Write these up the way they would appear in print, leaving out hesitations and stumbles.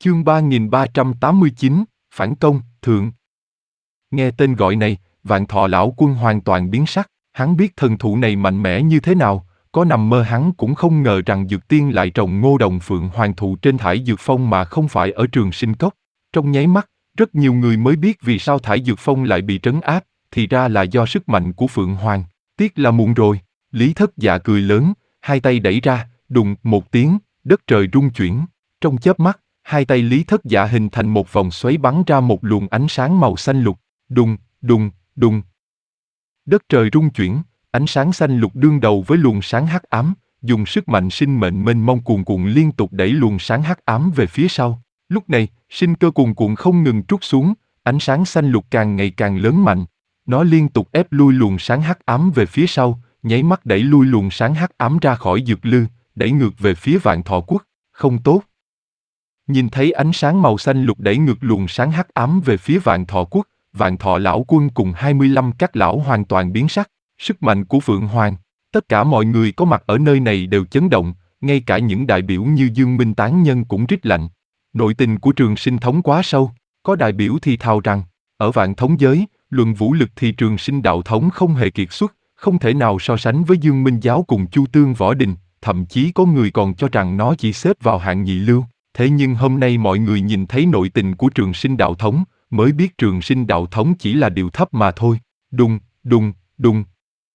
Chương 3389, Phản công, Thượng. Nghe tên gọi này, Vạn Thọ lão quân hoàn toàn biến sắc, hắn biết thần thụ này mạnh mẽ như thế nào, có nằm mơ hắn cũng không ngờ rằng dược tiên lại trồng Ngô Đồng Phượng Hoàng thụ trên Thải Dược Phong mà không phải ở Trường Sinh Cốc. Trong nháy mắt, rất nhiều người mới biết vì sao Thải Dược Phong lại bị trấn áp, thì ra là do sức mạnh của Phượng Hoàng. Tiếc là muộn rồi, Lý Thất Dạ cười lớn, hai tay đẩy ra, đùng một tiếng, đất trời rung chuyển. Trong chớp mắt, hai tay Lý Thất Dạ hình thành một vòng xoáy bắn ra một luồng ánh sáng màu xanh lục, đùng, đùng, đùng. Đất trời rung chuyển, ánh sáng xanh lục đương đầu với luồng sáng hắc ám, dùng sức mạnh sinh mệnh mênh mông cuồn cuộn liên tục đẩy luồng sáng hắc ám về phía sau. Lúc này, sinh cơ cuồn cuộn không ngừng trút xuống, ánh sáng xanh lục càng ngày càng lớn mạnh. Nó liên tục ép lui luồng sáng hắc ám về phía sau, nháy mắt đẩy lui luồng sáng hắc ám ra khỏi dược lư, đẩy ngược về phía Vạn Thọ Quốc. Không tốt. Nhìn thấy ánh sáng màu xanh lục đẩy ngược luồng sáng hắc ám về phía Vạn Thọ Quốc, Vạn Thọ lão quân cùng 25 các lão hoàn toàn biến sắc. Sức mạnh của Phượng Hoàng, tất cả mọi người có mặt ở nơi này đều chấn động, ngay cả những đại biểu như Dương Minh tán nhân cũng rít lạnh. Nội tình của Trường Sinh thống quá sâu, có đại biểu thì thào rằng, ở Vạn Thống giới, luận vũ lực thì Trường Sinh đạo thống không hề kiệt xuất, không thể nào so sánh với Dương Minh giáo cùng Chu Tương Võ Đình, thậm chí có người còn cho rằng nó chỉ xếp vào hạng nhị lưu. Thế nhưng hôm nay mọi người nhìn thấy nội tình của Trường Sinh đạo thống, mới biết Trường Sinh đạo thống chỉ là điều thấp mà thôi. Đùng, đùng, đùng.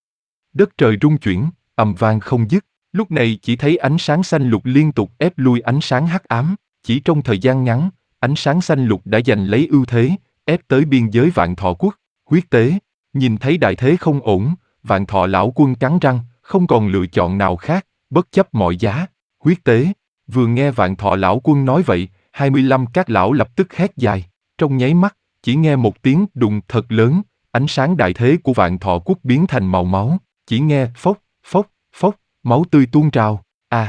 Đất trời rung chuyển, ầm vang không dứt. Lúc này chỉ thấy ánh sáng xanh lục liên tục ép lui ánh sáng hắc ám. Chỉ trong thời gian ngắn, ánh sáng xanh lục đã giành lấy ưu thế, ép tới biên giới Vạn Thọ Quốc. Huyết tế. Nhìn thấy đại thế không ổn, Vạn Thọ lão quân cắn răng, không còn lựa chọn nào khác, bất chấp mọi giá. Huyết tế. Vừa nghe Vạn Thọ lão quân nói vậy, 25 các lão lập tức hét dài. Trong nháy mắt, chỉ nghe một tiếng đùng thật lớn, ánh sáng đại thế của Vạn Thọ Quốc biến thành màu máu. Chỉ nghe phốc, phốc, phốc, máu tươi tuôn trào.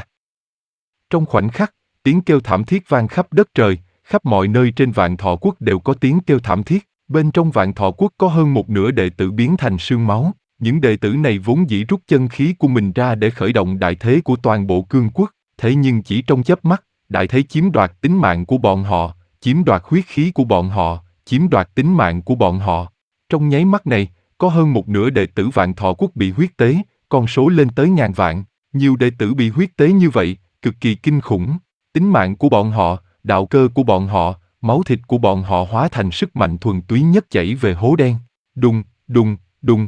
Trong khoảnh khắc, tiếng kêu thảm thiết vang khắp đất trời, khắp mọi nơi trên Vạn Thọ Quốc đều có tiếng kêu thảm thiết. Bên trong Vạn Thọ Quốc có hơn một nửa đệ tử biến thành sương máu. Những đệ tử này vốn dĩ rút chân khí của mình ra để khởi động đại thế của toàn bộ cương quốc. Thế nhưng chỉ trong chớp mắt, đại thế chiếm đoạt tính mạng của bọn họ, chiếm đoạt huyết khí của bọn họ, chiếm đoạt tính mạng của bọn họ. Trong nháy mắt này, có hơn một nửa đệ tử Vạn Thọ Quốc bị huyết tế, con số lên tới ngàn vạn. Nhiều đệ tử bị huyết tế như vậy, cực kỳ kinh khủng. Tính mạng của bọn họ, đạo cơ của bọn họ, máu thịt của bọn họ hóa thành sức mạnh thuần túy nhất chảy về hố đen. Đùng, đùng, đùng.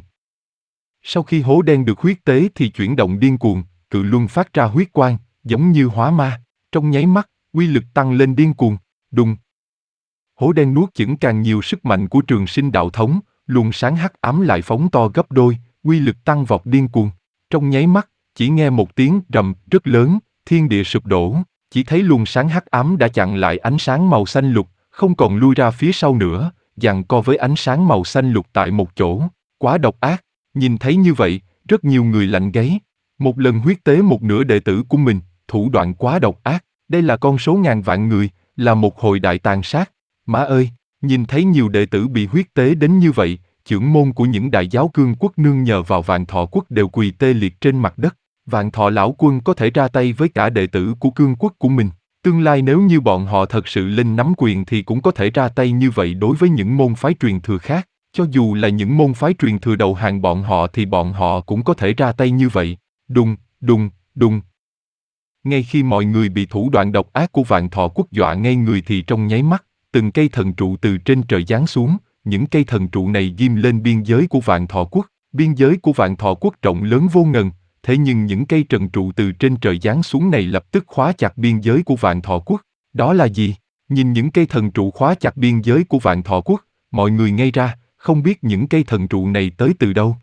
Sau khi hố đen được huyết tế thì chuyển động điên cuồng, cự luân phát ra huyết quang, giống như hóa ma. Trong nháy mắt, uy lực tăng lên điên cuồng. Đùng. Hố đen nuốt chửng càng nhiều sức mạnh của Trường Sinh đạo thống, luồng sáng hắc ám lại phóng to gấp đôi, uy lực tăng vọt điên cuồng. Trong nháy mắt, chỉ nghe một tiếng rầm rất lớn, thiên địa sụp đổ. Chỉ thấy luồng sáng hắc ám đã chặn lại ánh sáng màu xanh lục, không còn lui ra phía sau nữa, giằng co với ánh sáng màu xanh lục tại một chỗ. Quá độc ác. Nhìn thấy như vậy, rất nhiều người lạnh gáy. Một lần huyết tế một nửa đệ tử của mình, thủ đoạn quá độc ác. Đây là con số ngàn vạn người, là một hồi đại tàn sát. Má ơi, nhìn thấy nhiều đệ tử bị huyết tế đến như vậy, chưởng môn của những đại giáo cương quốc nương nhờ vào Vạn Thọ Quốc đều quỳ tê liệt trên mặt đất. Vạn Thọ lão quân có thể ra tay với cả đệ tử của cương quốc của mình. Tương lai nếu như bọn họ thật sự lên nắm quyền thì cũng có thể ra tay như vậy đối với những môn phái truyền thừa khác. Cho dù là những môn phái truyền thừa đầu hàng bọn họ thì bọn họ cũng có thể ra tay như vậy. Đùng, đùng, đùng. Ngay khi mọi người bị thủ đoạn độc ác của Vạn Thọ Quốc dọa ngây người thì trong nháy mắt, từng cây thần trụ từ trên trời giáng xuống, những cây thần trụ này ghim lên biên giới của Vạn Thọ Quốc. Biên giới của Vạn Thọ Quốc rộng lớn vô ngần, thế nhưng những cây trần trụ từ trên trời giáng xuống này lập tức khóa chặt biên giới của Vạn Thọ Quốc. Đó là gì? Nhìn những cây thần trụ khóa chặt biên giới của Vạn Thọ Quốc, mọi người ngây ra, không biết những cây thần trụ này tới từ đâu.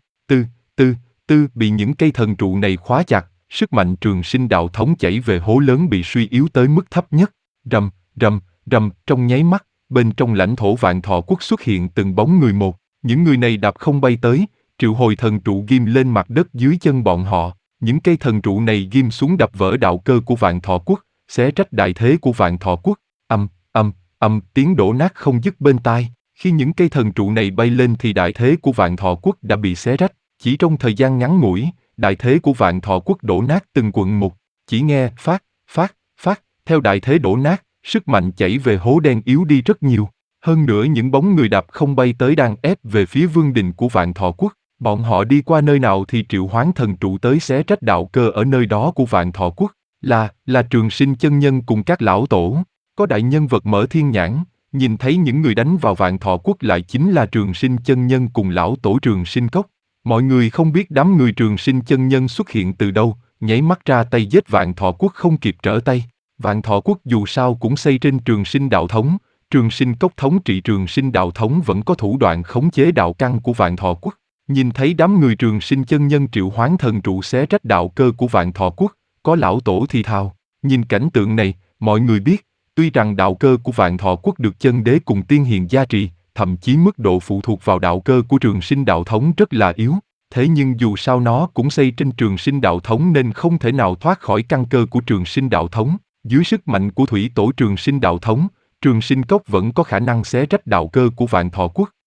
Bị những cây thần trụ này khóa chặt, sức mạnh Trường Sinh đạo thống chảy về hố lớn bị suy yếu tới mức thấp nhất. Rầm, rầm, rầm, trong nháy mắt, bên trong lãnh thổ Vạn Thọ Quốc xuất hiện từng bóng người một. Những người này đạp không bay tới, triệu hồi thần trụ ghim lên mặt đất dưới chân bọn họ. Những cây thần trụ này ghim xuống đập vỡ đạo cơ của Vạn Thọ Quốc, xé rách đại thế của Vạn Thọ Quốc. Tiếng đổ nát không dứt bên tai. Khi những cây thần trụ này bay lên thì đại thế của Vạn Thọ Quốc đã bị xé rách. Chỉ trong thời gian ngắn ngủi, đại thế của Vạn Thọ Quốc đổ nát từng quận một. Chỉ nghe phát, theo đại thế đổ nát, sức mạnh chảy về hố đen yếu đi rất nhiều. Hơn nữa những bóng người đạp không bay tới đang ép về phía vương đình của Vạn Thọ Quốc. Bọn họ đi qua nơi nào thì triệu hoán thần trụ tới xé rách đạo cơ ở nơi đó của Vạn Thọ Quốc. Là Trường Sinh chân nhân cùng các lão tổ. Có đại nhân vật mở thiên nhãn, nhìn thấy những người đánh vào Vạn Thọ Quốc lại chính là Trường Sinh chân nhân cùng lão tổ Trường Sinh Cốc. Mọi người không biết đám người Trường Sinh chân nhân xuất hiện từ đâu, nháy mắt ra tay giết Vạn Thọ Quốc không kịp trở tay. Vạn Thọ Quốc dù sao cũng xây trên Trường Sinh đạo thống, Trường Sinh Cốc thống trị Trường Sinh đạo thống vẫn có thủ đoạn khống chế đạo căn của Vạn Thọ Quốc. Nhìn thấy đám người Trường Sinh chân nhân triệu hoán thần trụ xé rách đạo cơ của Vạn Thọ Quốc, có lão tổ thì thào. Nhìn cảnh tượng này, mọi người biết, tuy rằng đạo cơ của Vạn Thọ Quốc được chân đế cùng tiên hiền gia trì, thậm chí mức độ phụ thuộc vào đạo cơ của Trường Sinh đạo thống rất là yếu. Thế nhưng dù sao nó cũng xây trên Trường Sinh đạo thống nên không thể nào thoát khỏi căn cơ của Trường Sinh đạo thống. Dưới sức mạnh của thủy tổ Trường Sinh đạo thống, Trường Sinh Cốc vẫn có khả năng xé rách đạo cơ của Vạn Thọ Quốc.